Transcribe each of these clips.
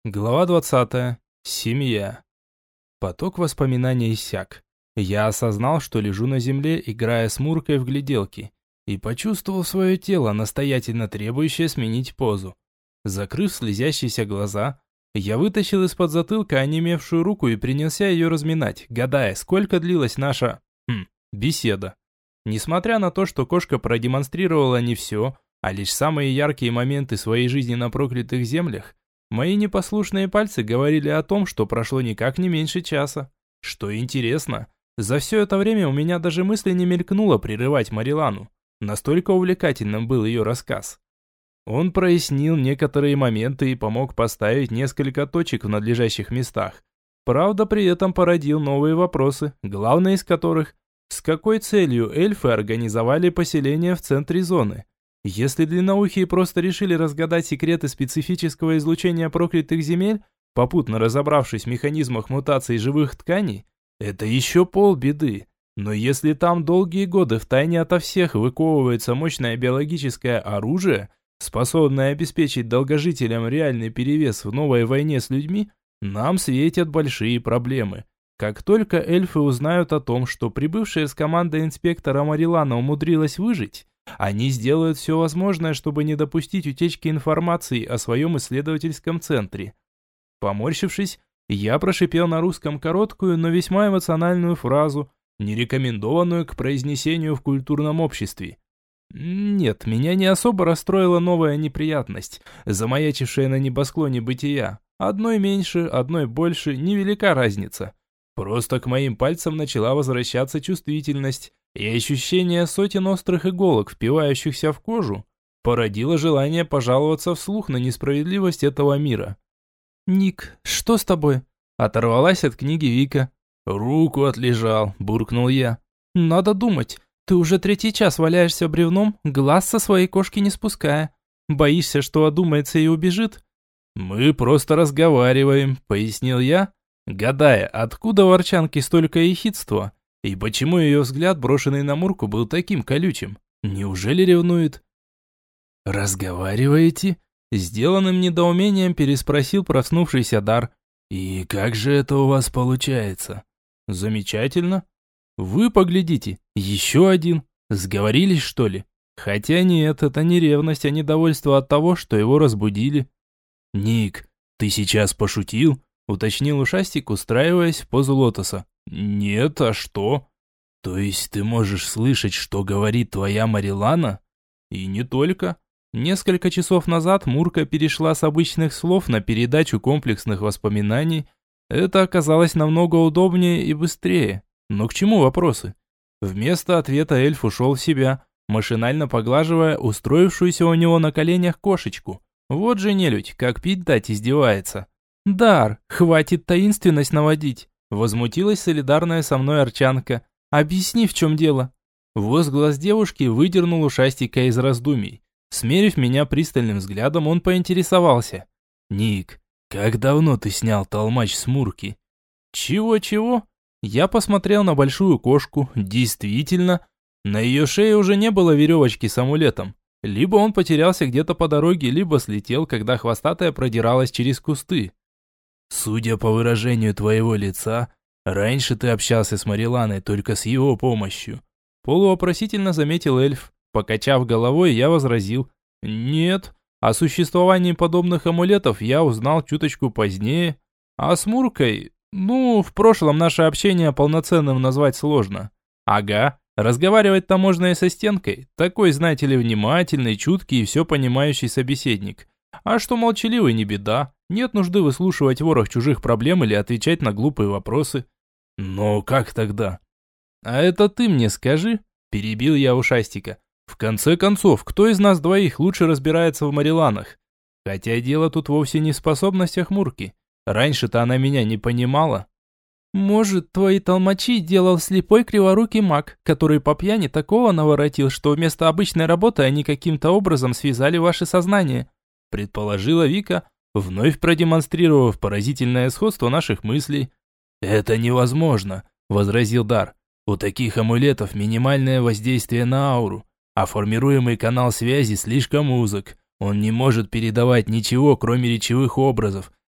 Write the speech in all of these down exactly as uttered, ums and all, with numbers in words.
Глава двадцатая. Семья. Поток воспоминаний иссяк. Я осознал, что лежу на земле, играя с Муркой в гляделки, и почувствовал свое тело, настоятельно требующее сменить позу. Закрыв слезящиеся глаза, я вытащил из-под затылка онемевшую руку и принялся ее разминать, гадая, сколько длилась наша... Хм, беседа. Несмотря на то, что кошка продемонстрировала не все, а лишь самые яркие моменты своей жизни на проклятых землях, мои непослушные пальцы говорили о том, что прошло никак не меньше часа. Что интересно, за все это время у меня даже мысли не мелькнуло прерывать Марилану. Настолько увлекательным был ее рассказ. Он прояснил некоторые моменты и помог поставить несколько точек в надлежащих местах. Правда, при этом породил новые вопросы, главный из которых – с какой целью эльфы организовали поселение в центре зоны? Если длинноухие просто решили разгадать секреты специфического излучения проклятых земель, попутно разобравшись в механизмах мутации живых тканей, это еще полбеды. Но если там долгие годы втайне ото всех выковывается мощное биологическое оружие, способное обеспечить долгожителям реальный перевес в новой войне с людьми, нам светят большие проблемы. Как только эльфы узнают о том, что прибывшая с командой инспектора Марилана умудрилась выжить, они сделают все возможное, чтобы не допустить утечки информации о своем исследовательском центре. Поморщившись, я прошипел на русском короткую, но весьма эмоциональную фразу, не рекомендованную к произнесению в культурном обществе. Нет, меня не особо расстроила новая неприятность, замаячившая на небосклоне бытия. Одной меньше, одной больше, невелика разница. Просто к моим пальцам начала возвращаться чувствительность, и ощущение сотен острых иголок, впивающихся в кожу, породило желание пожаловаться вслух на несправедливость этого мира. «Ник, что с тобой?» Оторвалась от книги Вика. «Руку отлежал», – буркнул я. «Надо думать, ты уже третий час валяешься бревном, глаз со своей кошки не спуская. Боишься, что одумается и убежит?» «Мы просто разговариваем», – пояснил я, гадая, откуда в Арчанке столько ехидства, и почему ее взгляд, брошенный на Мурку, был таким колючим. Неужели ревнует? «Разговариваете?» Сделанным недоумением переспросил проснувшийся Дар. «И как же это у вас получается?» «Замечательно. Вы поглядите, еще один. Сговорились, что ли? Хотя нет, это не ревность, а недовольство от того, что его разбудили». «Ник, ты сейчас пошутил?» Уточнил ушастик, устраиваясь в позу лотоса. «Нет, а что?» «То есть ты можешь слышать, что говорит твоя Марилана?» «И не только. Несколько часов назад Мурка перешла с обычных слов на передачу комплексных воспоминаний. Это оказалось намного удобнее и быстрее. Но к чему вопросы?» Вместо ответа эльф ушел в себя, машинально поглаживая устроившуюся у него на коленях кошечку. Вот же нелюдь, как пить дать издевается. «Дар, хватит таинственность наводить!» Возмутилась солидарная со мной Арчанка. «Объясни, в чем дело?» Возглас девушки выдернул ушастика из раздумий. Смерив меня пристальным взглядом, он поинтересовался. «Ник, как давно ты снял толмач с Мурки?» «Чего-чего?» Я посмотрел на большую кошку. Действительно, на ее шее уже не было веревочки с амулетом. Либо он потерялся где-то по дороге, либо слетел, когда хвостатая продиралась через кусты. «Судя по выражению твоего лица, раньше ты общался с Мариланой только с его помощью», полувопросительно заметил эльф. Покачав головой, я возразил. «Нет, о существовании подобных амулетов я узнал чуточку позднее. А с Муркой, ну, в прошлом наше общение полноценным назвать сложно. Ага, разговаривать-то можно и со стенкой. Такой, знаете ли, внимательный, чуткий и все понимающий собеседник. А что молчаливый, не беда. Нет нужды выслушивать ворох чужих проблем или отвечать на глупые вопросы». «Но как тогда?» «А это ты мне скажи», – перебил я ушастика. «В конце концов, кто из нас двоих лучше разбирается в Мариланах? Хотя дело тут вовсе не в способностях Мурки. Раньше-то она меня не понимала». «Может, твои толмачи делал слепой криворукий маг, который по пьяни такого наворотил, что вместо обычной работы они каким-то образом связали ваше сознание», – предположила Вика, вновь продемонстрировав поразительное сходство наших мыслей. «Это невозможно», – возразил Дар. «У таких амулетов минимальное воздействие на ауру, а формируемый канал связи слишком узок. Он не может передавать ничего, кроме речевых образов.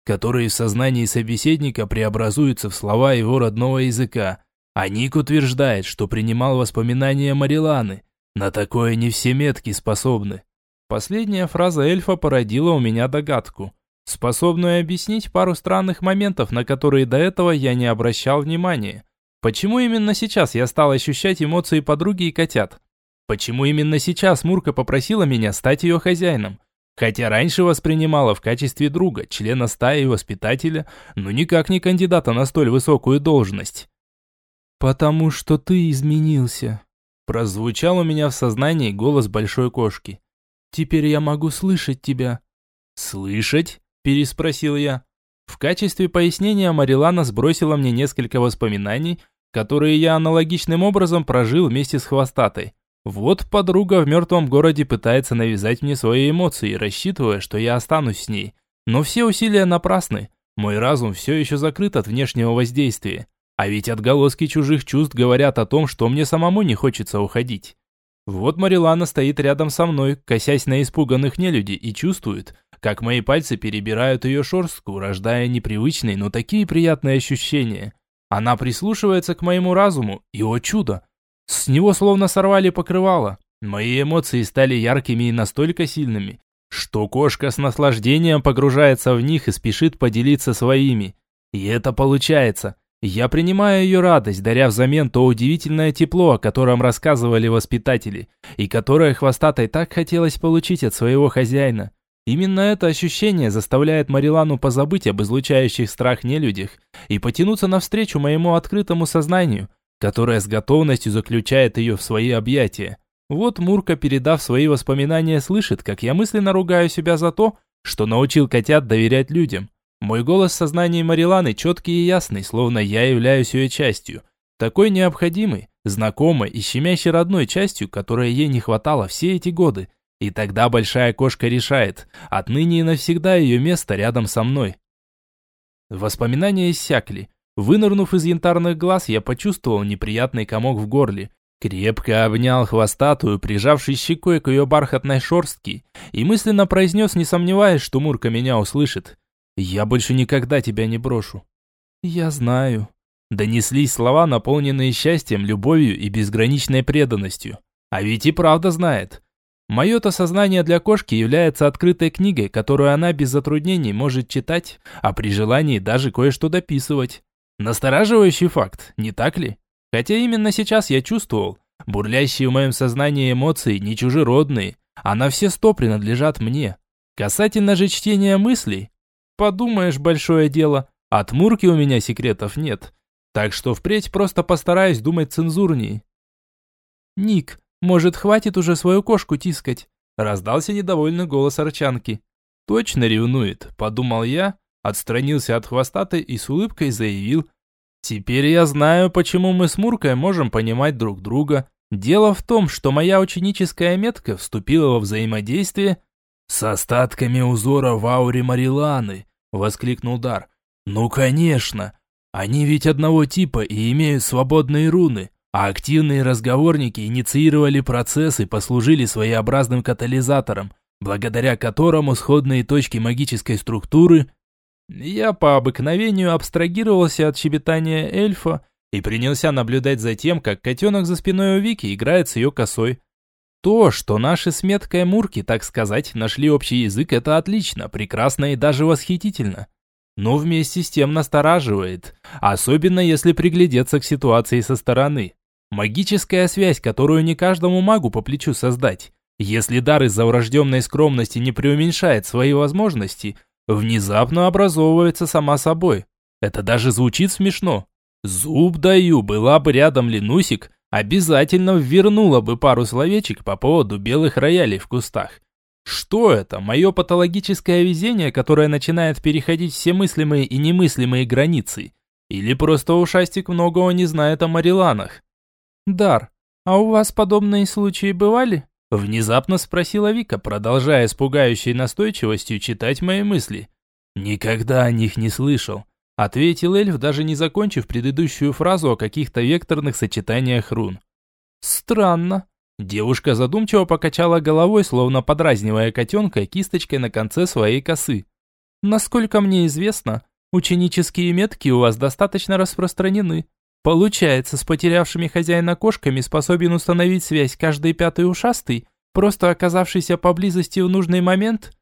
которые в сознании собеседника преобразуются в слова его родного языка. А Ник утверждает, что принимал воспоминания Мариланы. На такое не все метки способны. Последняя фраза эльфа породила у меня догадку, способную объяснить пару странных моментов, на которые до этого я не обращал внимания. Почему именно сейчас я стал ощущать эмоции подруги и котят? Почему именно сейчас Мурка попросила меня стать ее хозяином? Хотя раньше воспринимала в качестве друга, члена стаи и воспитателя, но никак не кандидата на столь высокую должность. «Потому что ты изменился», – прозвучал у меня в сознании голос большой кошки. «Теперь я могу слышать тебя». «Слышать?» – переспросил я. В качестве пояснения Марилана сбросила мне несколько воспоминаний, которые я аналогичным образом прожил вместе с Хвостатой. Вот подруга в мертвом городе пытается навязать мне свои эмоции, рассчитывая, что я останусь с ней. Но все усилия напрасны. Мой разум все еще закрыт от внешнего воздействия. А ведь отголоски чужих чувств говорят о том, что мне самому не хочется уходить. Вот Марилана стоит рядом со мной, косясь на испуганных нелюдей, и чувствует, как мои пальцы перебирают ее шерстку, рождая непривычные, но такие приятные ощущения. Она прислушивается к моему разуму, и, о чудо, с него словно сорвали покрывало. Мои эмоции стали яркими и настолько сильными, что кошка с наслаждением погружается в них и спешит поделиться своими. И это получается. Я принимаю ее радость, даря взамен то удивительное тепло, о котором рассказывали воспитатели, и которое Хвостатой так хотелось получить от своего хозяина. Именно это ощущение заставляет Марилану позабыть об излучающих страх нелюдях и потянуться навстречу моему открытому сознанию, которое с готовностью заключает ее в свои объятия. Вот Мурка, передав свои воспоминания, слышит, как я мысленно ругаю себя за то, что научил котят доверять людям. Мой голос в сознании Мариланы четкий и ясный, словно я являюсь ее частью. Такой необходимой, знакомой и щемящей родной частью, которой ей не хватало все эти годы. И тогда большая кошка решает, отныне и навсегда ее место рядом со мной. Воспоминания иссякли. Вынырнув из янтарных глаз, я почувствовал неприятный комок в горле. Крепко обнял Хвостатую, прижавшись щекой к ее бархатной шерстке, и мысленно произнес, не сомневаясь, что Мурка меня услышит: «Я больше никогда тебя не брошу». «Я знаю». Донеслись слова, наполненные счастьем, любовью и безграничной преданностью. А ведь и правда знает. Мое-то сознание для кошки является открытой книгой, которую она без затруднений может читать, а при желании даже кое-что дописывать. Настораживающий факт, не так ли? Хотя именно сейчас я чувствовал, бурлящие в моем сознании эмоции не чужеродные, а на все сто принадлежат мне. Касательно же чтения мыслей, подумаешь, большое дело, от Мурки у меня секретов нет, так что впредь просто постараюсь думать цензурнее. «Ник, может, хватит уже свою кошку тискать?» Раздался недовольный голос Арчанки. «Точно ревнует», – подумал я, отстранился от Хвостатой и с улыбкой заявил: «Теперь я знаю, почему мы с Муркой можем понимать друг друга. Дело в том, что моя ученическая метка вступила во взаимодействие с остатками узора в ауре Мариланы», – воскликнул Дар. «Ну, конечно. Они ведь одного типа и имеют свободные руны, а активные разговорники инициировали процесс и послужили своеобразным катализатором, благодаря которому сходные точки магической структуры...» Я по обыкновению абстрагировался от щебетания эльфа и принялся наблюдать за тем, как котенок за спиной у Вики играет с ее косой. То, что наши с меткой Мурки, так сказать, нашли общий язык, это отлично, прекрасно и даже восхитительно. Но вместе с тем настораживает, особенно если приглядеться к ситуации со стороны. Магическая связь, которую не каждому магу по плечу создать. Если дар из-за врожденной скромности не преуменьшает свои возможности, внезапно образовывается сама собой. Это даже звучит смешно. Зуб даю, была бы рядом Ленусик, обязательно ввернула бы пару словечек по поводу белых роялей в кустах. Что это? Мое патологическое везение, которое начинает переходить все мыслимые и немыслимые границы? Или просто ушастик многого не знает о Мариланах? «Дар, а у вас подобные случаи бывали?» Внезапно спросила Вика, продолжая с пугающей настойчивостью читать мои мысли. «Никогда о них не слышал», — ответил эльф, даже не закончив предыдущую фразу о каких-то векторных сочетаниях рун. «Странно». Девушка задумчиво покачала головой, словно подразнивая котенка кисточкой на конце своей косы. Насколько мне известно, ученические метки у вас достаточно распространены. Получается, с потерявшими хозяина кошками способен установить связь каждый пятый ушастый, просто оказавшийся поблизости в нужный момент?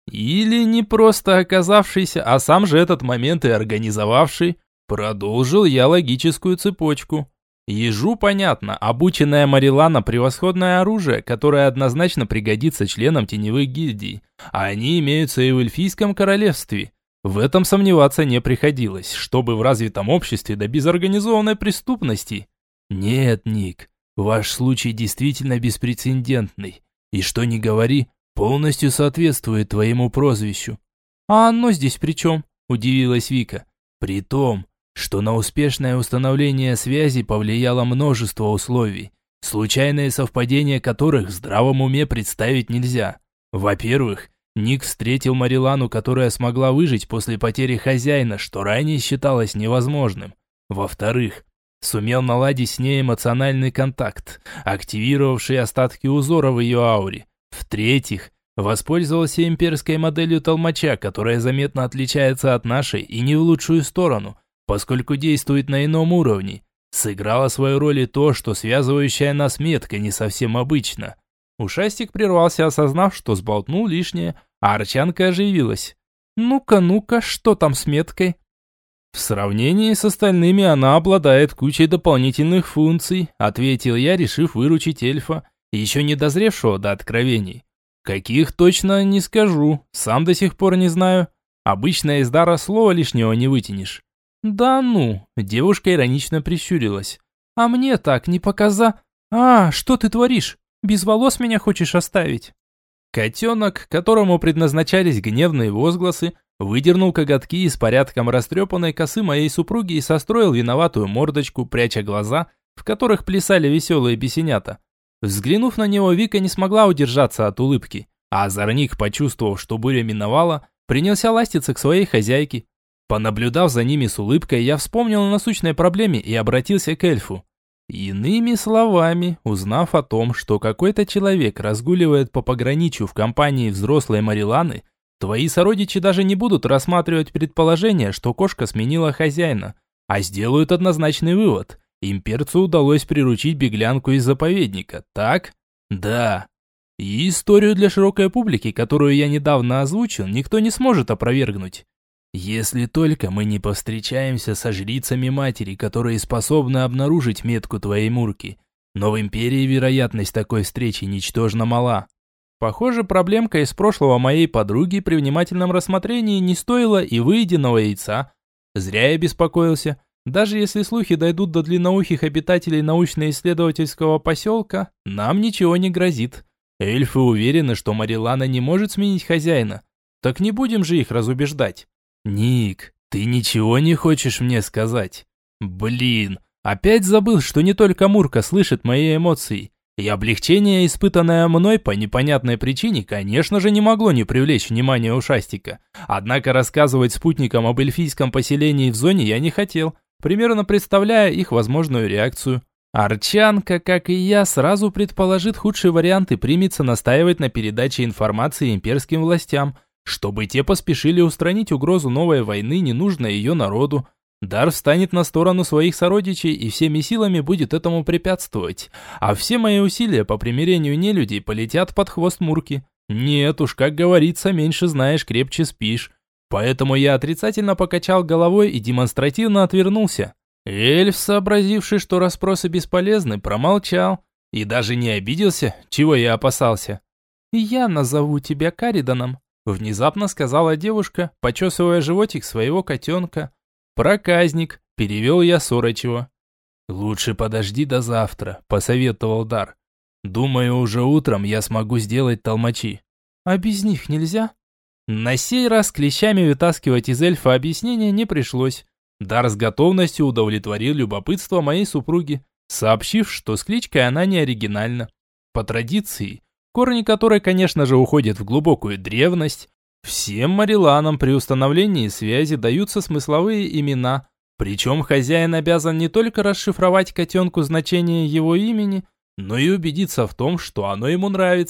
Или не просто оказавшийся, а сам же этот момент и организовавший? Продолжил я логическую цепочку. Ежу понятно, обученная Марилана – превосходное оружие, которое однозначно пригодится членам теневых гильдий. А они имеются и в эльфийском королевстве. В этом сомневаться не приходилось, чтобы в развитом обществе да без организованной преступности. Нет, Ник, ваш случай действительно беспрецедентный. И что ни говори, полностью соответствует твоему прозвищу. А оно здесь при чем? Удивилась Вика. При том, что на успешное установление связи повлияло множество условий, случайные совпадения которых в здравом уме представить нельзя. Во-первых, Ник встретил Марилану, которая смогла выжить после потери хозяина, что ранее считалось невозможным. Во-вторых, сумел наладить с ней эмоциональный контакт, активировавший остатки узора в ее ауре. В-третьих, воспользовался имперской моделью толмача, которая заметно отличается от нашей и не в лучшую сторону, поскольку действует на ином уровне. Сыграло свою роль и то, что связывающая нас метка не совсем обычна. Ушастик прервался, осознав, что сболтнул лишнее, а Арчанка оживилась. «Ну-ка, ну-ка, что там с меткой?» «В сравнении с остальными она обладает кучей дополнительных функций», ответил я, решив выручить эльфа, еще не дозревшего до откровений. «Каких точно не скажу, сам до сих пор не знаю. Обычно из дара слова лишнего не вытянешь». «Да ну!» – девушка иронично прищурилась. «А мне так не показа... А, что ты творишь? Без волос меня хочешь оставить?» Котенок, которому предназначались гневные возгласы, выдернул коготки из порядком растрепанной косы моей супруги и состроил виноватую мордочку, пряча глаза, в которых плясали веселые бесенята. Взглянув на него, Вика не смогла удержаться от улыбки, а озорник, почувствовав, что буря миновала, принялся ластиться к своей хозяйке. Понаблюдав за ними с улыбкой, я вспомнил о насущной проблеме и обратился к эльфу. Иными словами, узнав о том, что какой-то человек разгуливает по пограничью в компании взрослой Мариланы, твои сородичи даже не будут рассматривать предположение, что кошка сменила хозяина, а сделают однозначный вывод. Имперцу удалось приручить беглянку из заповедника, так? Да. И историю для широкой публики, которую я недавно озвучил, никто не сможет опровергнуть. Если только мы не повстречаемся со жрицами матери, которые способны обнаружить метку твоей Мурки. Но в Империи вероятность такой встречи ничтожно мала. Похоже, проблемка из прошлого моей подруги при внимательном рассмотрении не стоила и выеденного яйца. Зря я беспокоился. Даже если слухи дойдут до длинноухих обитателей научно-исследовательского поселка, нам ничего не грозит. Эльфы уверены, что Марилана не может сменить хозяина. Так не будем же их разубеждать. «Ник, ты ничего не хочешь мне сказать?» «Блин, опять забыл, что не только Мурка слышит мои эмоции. И облегчение, испытанное мной по непонятной причине, конечно же, не могло не привлечь внимания ушастика. Однако рассказывать спутникам об эльфийском поселении в зоне я не хотел, примерно представляя их возможную реакцию. Арчанка, как и я, сразу предположит худший вариант и примется настаивать на передаче информации имперским властям, чтобы те поспешили устранить угрозу новой войны, ненужной ее народу. Дар встанет на сторону своих сородичей и всеми силами будет этому препятствовать. А все мои усилия по примирению нелюдей полетят под хвост Мурки. Нет уж, как говорится, меньше знаешь, крепче спишь. Поэтому я отрицательно покачал головой и демонстративно отвернулся. Эльф, сообразивший, что расспросы бесполезны, промолчал. И даже не обиделся, чего я опасался. «Я назову тебя Кариданом», внезапно сказала девушка, почесывая животик своего котенка. «Проказник», – перевел я Сорочева. «Лучше подожди до завтра», – посоветовал Дар. «Думаю, уже утром я смогу сделать толмачи». «А без них нельзя?» На сей раз клещами вытаскивать из эльфа объяснения не пришлось. Дар с готовностью удовлетворил любопытство моей супруги, сообщив, что с кличкой она не оригинальна. По традиции, корни которой, конечно же, уходят в глубокую древность, всем Мариланам при установлении связи даются смысловые имена, причем хозяин обязан не только расшифровать котенку значение его имени, но и убедиться в том, что оно ему нравится.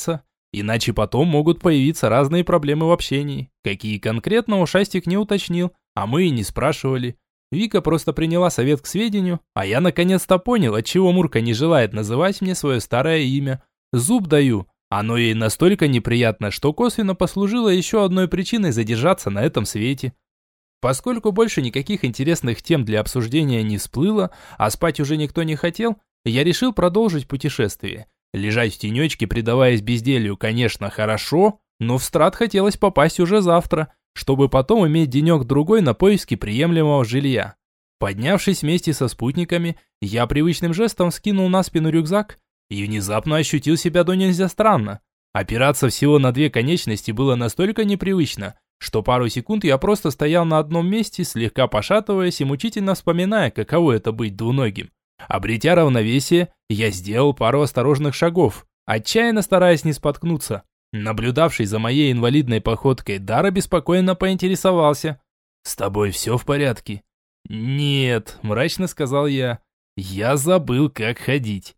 Иначе потом могут появиться разные проблемы в общении. Какие конкретно ушастик не уточнил, а мы и не спрашивали. Вика просто приняла совет к сведению, а я наконец-то понял, отчего Мурка не желает называть мне свое старое имя. Зуб даю. Оно ей настолько неприятно, что косвенно послужило еще одной причиной задержаться на этом свете. Поскольку больше никаких интересных тем для обсуждения не всплыло, а спать уже никто не хотел, я решил продолжить путешествие. Лежать в тенечке, предаваясь безделью, конечно, хорошо, но в Страт хотелось попасть уже завтра, чтобы потом иметь денек-другой на поиски приемлемого жилья. Поднявшись вместе со спутниками, я привычным жестом скинул на спину рюкзак и внезапно ощутил себя до нельзя странно. Опираться всего на две конечности было настолько непривычно, что пару секунд я просто стоял на одном месте, слегка пошатываясь и мучительно вспоминая, каково это быть двуногим. Обретя равновесие, я сделал пару осторожных шагов, отчаянно стараясь не споткнуться. Наблюдавший за моей инвалидной походкой Дар обеспокоенно поинтересовался. «С тобой все в порядке?» «Нет», – мрачно сказал я. «Я забыл, как ходить».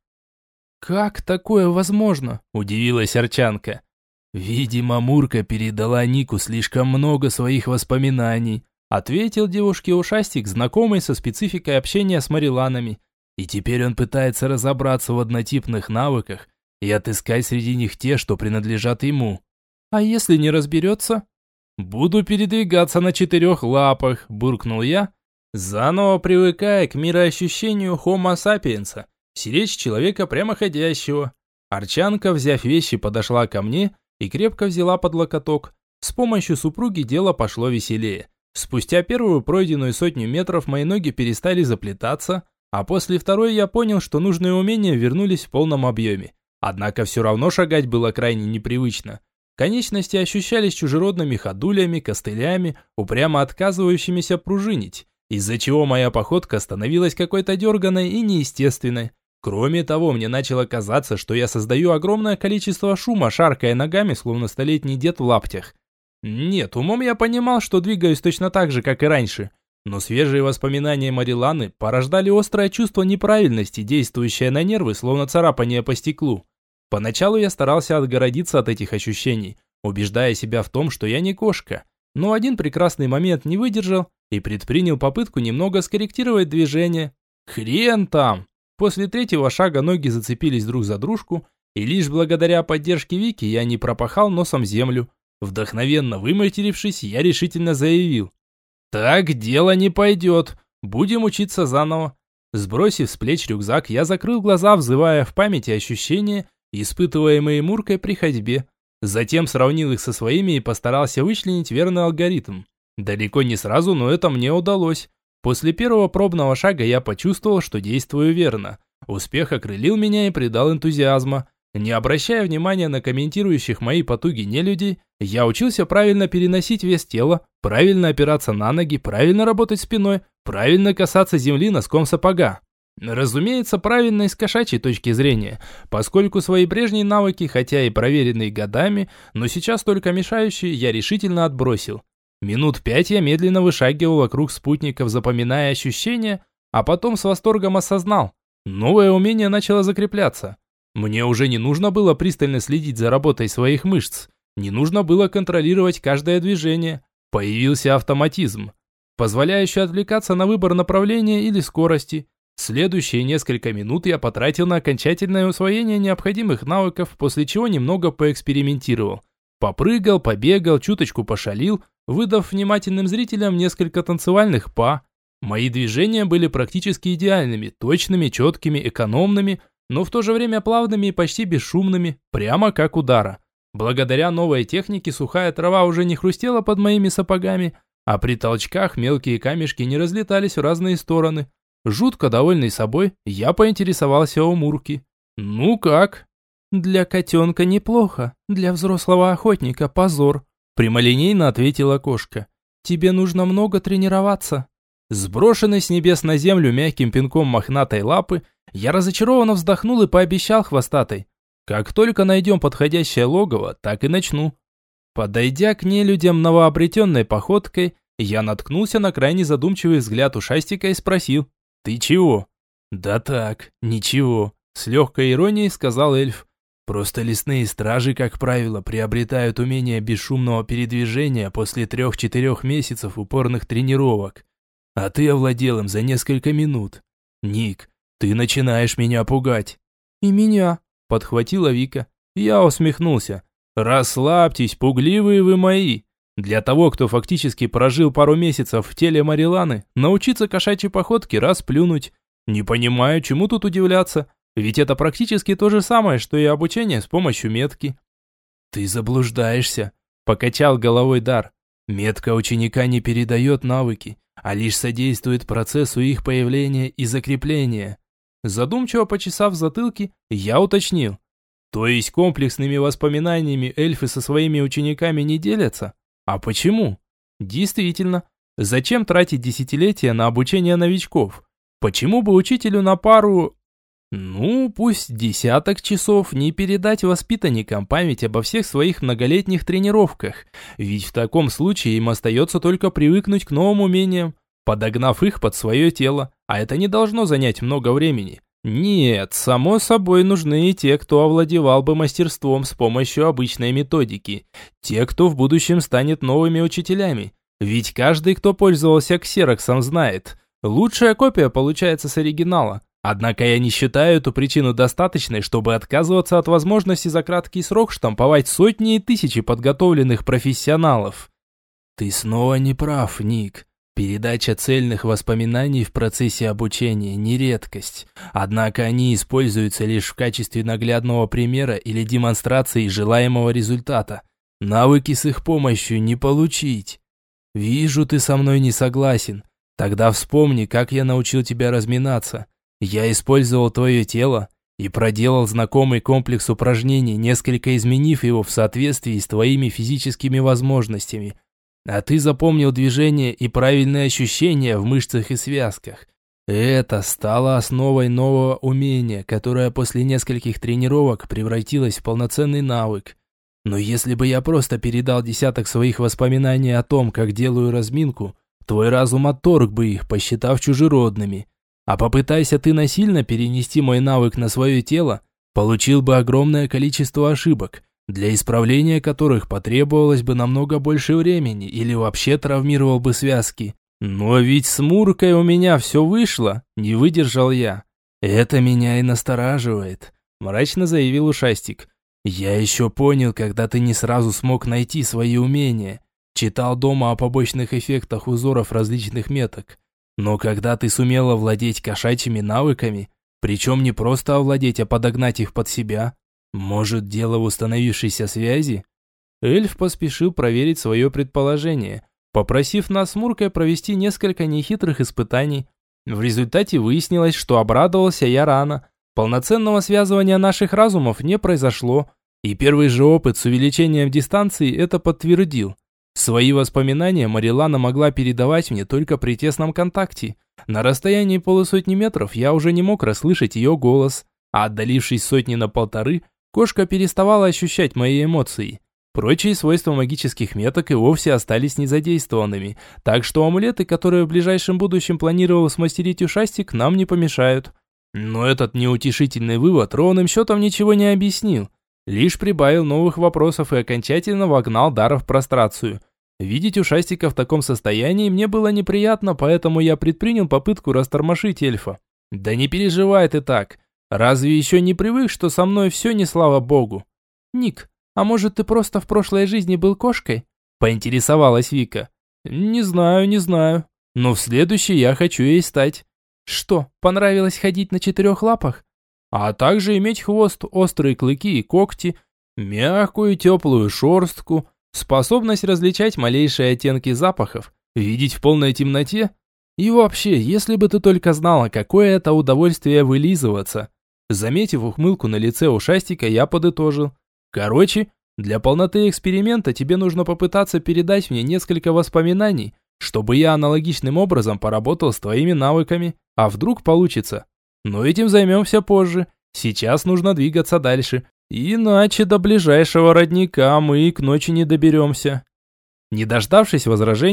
«Как такое возможно?» – удивилась Арчанка. «Видимо, Мурка передала Нику слишком много своих воспоминаний», – ответил девушке ушастик, знакомый со спецификой общения с мариланами. «И теперь он пытается разобраться в однотипных навыках и отыскать среди них те, что принадлежат ему». «А если не разберется?» «Буду передвигаться на четырех лапах», – буркнул я, заново привыкая к мироощущению Homo sapiens, сиречь человека прямоходящего. Арчанка, взяв вещи, подошла ко мне и крепко взяла под локоток. С помощью супруги дело пошло веселее. Спустя первую пройденную сотню метров мои ноги перестали заплетаться, а после второй я понял, что нужные умения вернулись в полном объеме. Однако все равно шагать было крайне непривычно. Конечности ощущались чужеродными ходулями, костылями, упрямо отказывающимися пружинить, из-за чего моя походка становилась какой-то дерганой и неестественной. Кроме того, мне начало казаться, что я создаю огромное количество шума, шаркая ногами, словно столетний дед в лаптях. Нет, умом я понимал, что двигаюсь точно так же, как и раньше. Но свежие воспоминания Мариланы порождали острое чувство неправильности, действующее на нервы, словно царапание по стеклу. Поначалу я старался отгородиться от этих ощущений, убеждая себя в том, что я не кошка. Но в один прекрасный момент не выдержал и предпринял попытку немного скорректировать движение. Хрен там! После третьего шага ноги зацепились друг за дружку, и лишь благодаря поддержке Вики я не пропахал носом землю. Вдохновенно выматерившись, я решительно заявил: «Так дело не пойдет. Будем учиться заново». Сбросив с плеч рюкзак, я закрыл глаза, взывая в памяти ощущения, испытываемые Муркой при ходьбе. Затем сравнил их со своими и постарался вычленить верный алгоритм. Далеко не сразу, но это мне удалось. После первого пробного шага я почувствовал, что действую верно. Успех окрылил меня и придал энтузиазма. Не обращая внимания на комментирующих мои потуги нелюдей, я учился правильно переносить вес тела, правильно опираться на ноги, правильно работать спиной, правильно касаться земли носком сапога. Разумеется, правильно и с кошачьей точки зрения, поскольку свои прежние навыки, хотя и проверенные годами, но сейчас только мешающие, я решительно отбросил. Минут пять я медленно вышагивал вокруг спутников, запоминая ощущения, а потом с восторгом осознал: новое умение начало закрепляться. Мне уже не нужно было пристально следить за работой своих мышц, не нужно было контролировать каждое движение. Появился автоматизм, позволяющий отвлекаться на выбор направления или скорости. Следующие несколько минут я потратил на окончательное усвоение необходимых навыков, после чего немного поэкспериментировал. Попрыгал, побегал, чуточку пошалил, выдав внимательным зрителям несколько танцевальных па. Мои движения были практически идеальными, точными, четкими, экономными, но в то же время плавными и почти бесшумными, прямо как у Дара. Благодаря новой технике сухая трава уже не хрустела под моими сапогами, а при толчках мелкие камешки не разлетались в разные стороны. Жутко довольный собой, я поинтересовался у Мурки: «Ну как?» «Для котенка неплохо, для взрослого охотника позор», прямолинейно ответила кошка. «Тебе нужно много тренироваться». Сброшенный с небес на землю мягким пинком мохнатой лапы, я разочарованно вздохнул и пообещал хвостатой: «Как только найдем подходящее логово, так и начну». Подойдя к нелюдям новообретенной походкой, я наткнулся на крайне задумчивый взгляд ушастика и спросил: «Ты чего?» «Да так, ничего», – с легкой иронией сказал эльф. Просто лесные стражи, как правило, приобретают умение бесшумного передвижения после трех-четырех месяцев упорных тренировок. А ты овладел им за несколько минут. Ник, ты начинаешь меня пугать». «И меня», — подхватила Вика. Я усмехнулся. «Расслабьтесь, пугливые вы мои. Для того, кто фактически прожил пару месяцев в теле Мариланы, научиться кошачьей походке расплюнуть. Не понимаю, чему тут удивляться, ведь это практически то же самое, что и обучение с помощью метки». «Ты заблуждаешься», – покачал головой Дар. «Метка ученика не передает навыки, а лишь содействует процессу их появления и закрепления». Задумчиво почесав затылки, я уточнил. «То есть комплексными воспоминаниями эльфы со своими учениками не делятся? А почему?» «Действительно, зачем тратить десятилетия на обучение новичков? Почему бы учителю на пару, ну, пусть десяток часов, не передать воспитанникам память обо всех своих многолетних тренировках? Ведь в таком случае им остается только привыкнуть к новым умениям, подогнав их под свое тело, а это не должно занять много времени. Нет, само собой нужны и те, кто овладевал бы мастерством с помощью обычной методики, те, кто в будущем станет новыми учителями. Ведь каждый, кто пользовался ксероксом, знает, лучшая копия получается с оригинала. Однако я не считаю эту причину достаточной, чтобы отказываться от возможности за краткий срок штамповать сотни и тысячи подготовленных профессионалов. Ты снова не прав, Ник. Передача цельных воспоминаний в процессе обучения не редкость. Однако они используются лишь в качестве наглядного примера или демонстрации желаемого результата. Навыки с их помощью не получить. Вижу, ты со мной не согласен. Тогда вспомни, как я научил тебя разминаться. Я использовал твое тело и проделал знакомый комплекс упражнений, несколько изменив его в соответствии с твоими физическими возможностями. А ты запомнил движения и правильные ощущения в мышцах и связках. Это стало основой нового умения, которое после нескольких тренировок превратилось в полноценный навык. Но если бы я просто передал десяток своих воспоминаний о том, как делаю разминку, твой разум отторг бы их, посчитав чужеродными. А попытайся ты насильно перенести мой навык на свое тело, получил бы огромное количество ошибок, для исправления которых потребовалось бы намного больше времени или вообще травмировал бы связки. Но ведь с Муркой у меня все вышло, не выдержал я. Это меня и настораживает, мрачно заявил Ушастик. Я еще понял, когда ты не сразу смог найти свои умения. Читал дома о побочных эффектах узоров различных меток. Но когда ты сумела владеть кошачьими навыками, причем не просто овладеть, а подогнать их под себя, может, дело в установившейся связи? Эльф поспешил проверить свое предположение, попросив нас с Муркой провести несколько нехитрых испытаний. В результате выяснилось, что обрадовался я рано. Полноценного связывания наших разумов не произошло, и первый же опыт с увеличением дистанции это подтвердил. Свои воспоминания Марилана могла передавать мне только при тесном контакте. На расстоянии полусотни метров я уже не мог расслышать ее голос, а отдалившись сотни на полторы, кошка переставала ощущать мои эмоции. Прочие свойства магических меток и вовсе остались незадействованными, так что амулеты, которые в ближайшем будущем планировал смастерить Ушастик, нам не помешают. Но этот неутешительный вывод ровным счетом ничего не объяснил. Лишь прибавил новых вопросов и окончательно вогнал Дара в прострацию. Видеть Ушастика в таком состоянии мне было неприятно, поэтому я предпринял попытку растормошить эльфа. «Да не переживай ты так. Разве еще не привык, что со мной все не слава богу?» «Ник, а может ты просто в прошлой жизни был кошкой?» Поинтересовалась Вика. «Не знаю, не знаю. Но в следующей я хочу ей стать». «Что, понравилось ходить на четырех лапах?» «А также иметь хвост, острые клыки и когти, мягкую теплую шерстку, способность различать малейшие оттенки запахов, видеть в полной темноте. И вообще, если бы ты только знала, какое это удовольствие вылизываться». Заметив ухмылку на лице Ушастика, я подытожил. «Короче, для полноты эксперимента тебе нужно попытаться передать мне несколько воспоминаний, чтобы я аналогичным образом поработал с твоими навыками. А вдруг получится? Но этим займемся позже. Сейчас нужно двигаться дальше. Иначе до ближайшего родника мы и к ночи не доберемся». Не дождавшись возражений,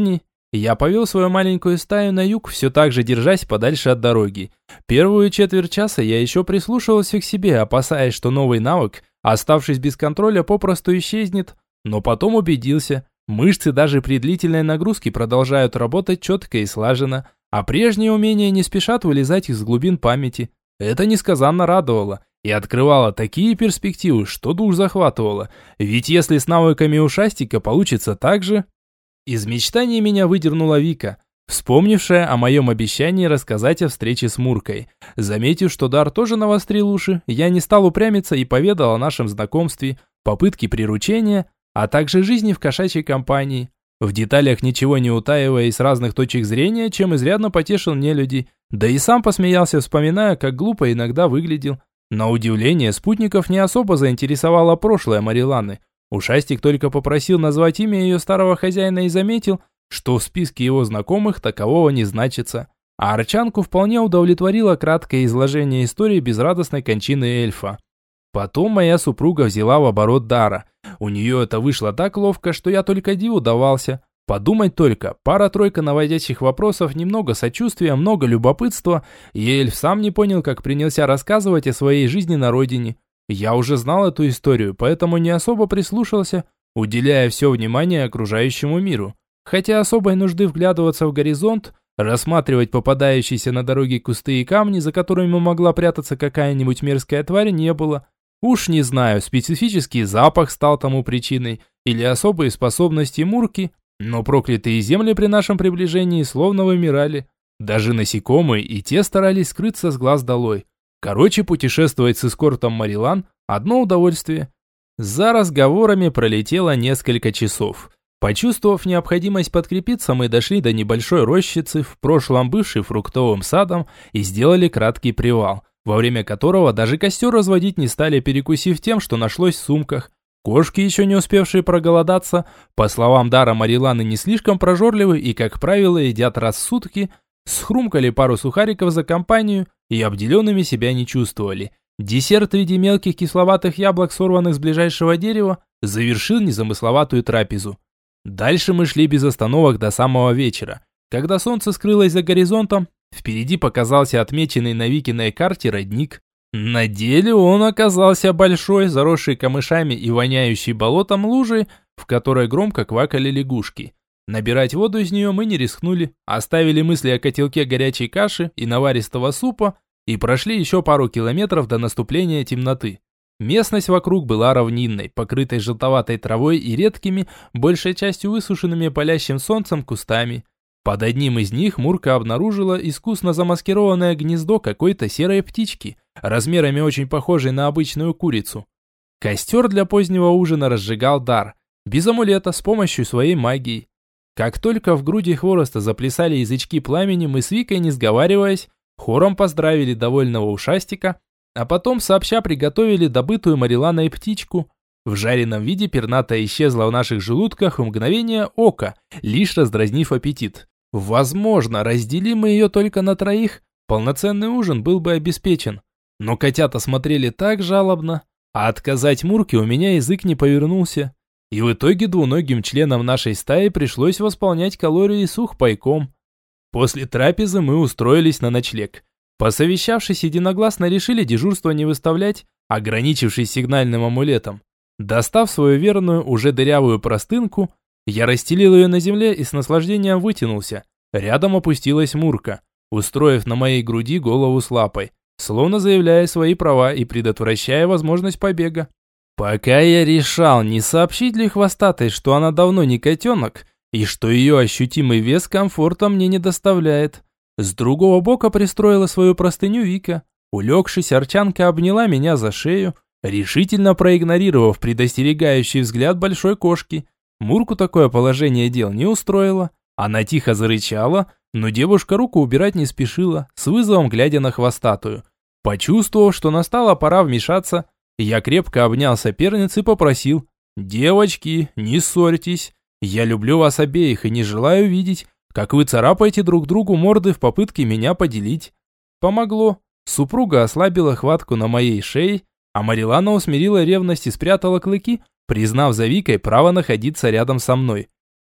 Я повел свою маленькую стаю на юг, все так же держась подальше от дороги. Первую четверть часа я еще прислушивался к себе, опасаясь, что новый навык, оставшись без контроля, попросту исчезнет. Но потом убедился, мышцы даже при длительной нагрузке продолжают работать четко и слаженно, а прежние умения не спешат вылезать из глубин памяти. Это несказанно радовало и открывало такие перспективы, что дух захватывало. Ведь если с навыками ушастика получится так же... Из мечтаний меня выдернула Вика, вспомнившая о моем обещании рассказать о встрече с Муркой. Заметив, что Дар тоже навострил уши, я не стал упрямиться и поведал о нашем знакомстве, попытке приручения, а также жизни в кошачьей компании. В деталях ничего не утаивая и с разных точек зрения, чем изрядно потешил нелюдей, да и сам посмеялся, вспоминая, как глупо иногда выглядел. На удивление, спутников не особо заинтересовало прошлое Мариланы. Ушастик только попросил назвать имя ее старого хозяина и заметил, что в списке его знакомых такового не значится. А Арчанку вполне удовлетворило краткое изложение истории безрадостной кончины эльфа. Потом моя супруга взяла в оборот Дара. У нее это вышло так ловко, что я только диву давался. Подумать только, пара-тройка наводящих вопросов, немного сочувствия, много любопытства, и эльф сам не понял, как принялся рассказывать о своей жизни на родине. Я уже знал эту историю, поэтому не особо прислушался, уделяя все внимание окружающему миру. Хотя особой нужды вглядываться в горизонт, рассматривать попадающиеся на дороге кусты и камни, за которыми могла прятаться какая-нибудь мерзкая тварь, не было. Уж не знаю, специфический запах стал тому причиной, или особые способности Мурки, но проклятые земли при нашем приближении словно вымирали. Даже насекомые и те старались скрыться с глаз долой. Короче, путешествовать с эскортом Марилан – одно удовольствие. За разговорами пролетело несколько часов. Почувствовав необходимость подкрепиться, мы дошли до небольшой рощицы, в прошлом бывшей фруктовым садом, и сделали краткий привал, во время которого даже костер разводить не стали, перекусив тем, что нашлось в сумках. Кошки, еще не успевшие проголодаться, по словам Дара, Мариланы не слишком прожорливы и, как правило, едят раз в сутки, схрумкали пару сухариков за компанию и обделенными себя не чувствовали. Десерт в виде мелких кисловатых яблок, сорванных с ближайшего дерева, завершил незамысловатую трапезу. Дальше мы шли без остановок до самого вечера. Когда солнце скрылось за горизонтом, впереди показался отмеченный на Викиной карте родник. На деле он оказался большой, заросший камышами и воняющий болотом лужей, в которой громко квакали лягушки. Набирать воду из нее мы не рискнули, оставили мысли о котелке горячей каши и наваристого супа и прошли еще пару километров до наступления темноты. Местность вокруг была равнинной, покрытой желтоватой травой и редкими, большей частью высушенными палящим солнцем кустами. Под одним из них Мурка обнаружила искусно замаскированное гнездо какой-то серой птички, размерами очень похожей на обычную курицу. Костер для позднего ужина разжигал Дар, без амулета, с помощью своей магии. Как только в груди хвороста заплясали язычки пламени, мы с Викой, не сговариваясь, хором поздравили довольного ушастика, а потом сообща приготовили добытую Мариланой птичку. В жареном виде перната исчезла в наших желудках в мгновение ока, лишь раздразнив аппетит. Возможно, разделим мы ее только на троих, полноценный ужин был бы обеспечен. Но котята смотрели так жалобно, а отказать Мурке у меня язык не повернулся. И в итоге двуногим членам нашей стаи пришлось восполнять калории сухпайком. После трапезы мы устроились на ночлег. Посовещавшись, единогласно решили дежурство не выставлять, ограничившись сигнальным амулетом. Достав свою верную, уже дырявую простынку, я расстелил ее на земле и с наслаждением вытянулся. Рядом опустилась Мурка, устроив на моей груди голову с лапой, словно заявляя свои права и предотвращая возможность побега. Пока я решал, не сообщить ли хвостатой, что она давно не котенок, и что ее ощутимый вес комфорта мне не доставляет. С другого бока пристроила свою простыню Вика. Улегшись, Арчанка обняла меня за шею, решительно проигнорировав предостерегающий взгляд большой кошки. Мурку такое положение дел не устроило. Она тихо зарычала, но девушка руку убирать не спешила, с вызовом глядя на хвостатую. Почувствовав, что настала пора вмешаться, я крепко обнял соперниц и попросил: «Девочки, не ссорьтесь. Я люблю вас обеих и не желаю видеть, как вы царапаете друг другу морды в попытке меня поделить». Помогло. Супруга ослабила хватку на моей шее, а Марилана усмирила ревность и спрятала клыки, признав за Викой право находиться рядом со мной.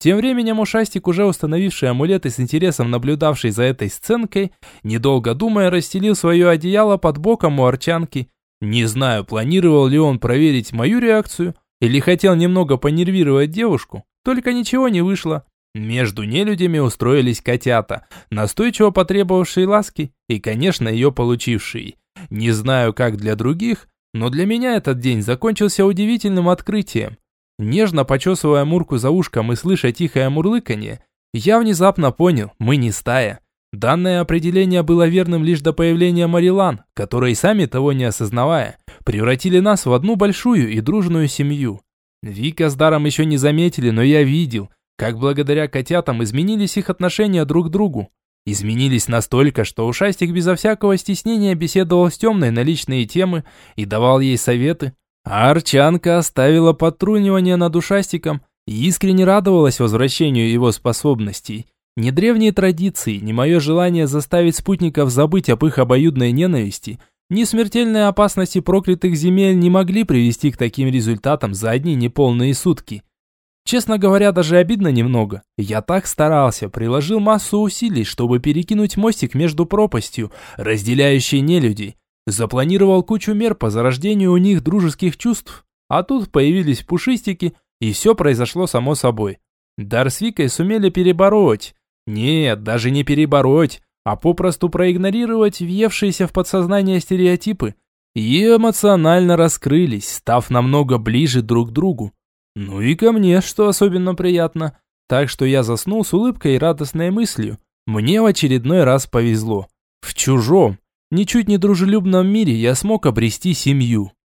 Тем временем ушастик, уже установивший амулет и с интересом наблюдавший за этой сценкой, недолго думая, расстелил свое одеяло под боком у Арчанки. Не знаю, планировал ли он проверить мою реакцию или хотел немного понервировать девушку, только ничего не вышло. Между нелюдями устроились котята, настойчиво потребовавшие ласки и, конечно, ее получившие. Не знаю, как для других, но для меня этот день закончился удивительным открытием. Нежно почесывая Мурку за ушком и слыша тихое мурлыканье, я внезапно понял, мы не стая. Данное определение было верным лишь до появления Марилан, которые, сами того не осознавая, превратили нас в одну большую и дружную семью. Вика с Даром еще не заметили, но я видел, как благодаря котятам изменились их отношения друг к другу. Изменились настолько, что ушастик безо всякого стеснения беседовал с темной на личные темы и давал ей советы. А Арчанка оставила подтрунивание над ушастиком и искренне радовалась возвращению его способностей. Ни древние традиции, ни мое желание заставить спутников забыть об их обоюдной ненависти, ни смертельные опасности проклятых земель не могли привести к таким результатам за одни неполные сутки. Честно говоря, даже обидно немного. Я так старался, приложил массу усилий, чтобы перекинуть мостик между пропастью, разделяющей нелюдей. Запланировал кучу мер по зарождению у них дружеских чувств, а тут появились пушистики, и все произошло само собой. Дар с Викой сумели перебороть. Нет, даже не перебороть, а попросту проигнорировать въевшиеся в подсознание стереотипы. И эмоционально раскрылись, став намного ближе друг к другу. Ну и ко мне, что особенно приятно. Так что я заснул с улыбкой и радостной мыслью. Мне в очередной раз повезло. В чужом, ничуть не дружелюбном мире я смог обрести семью.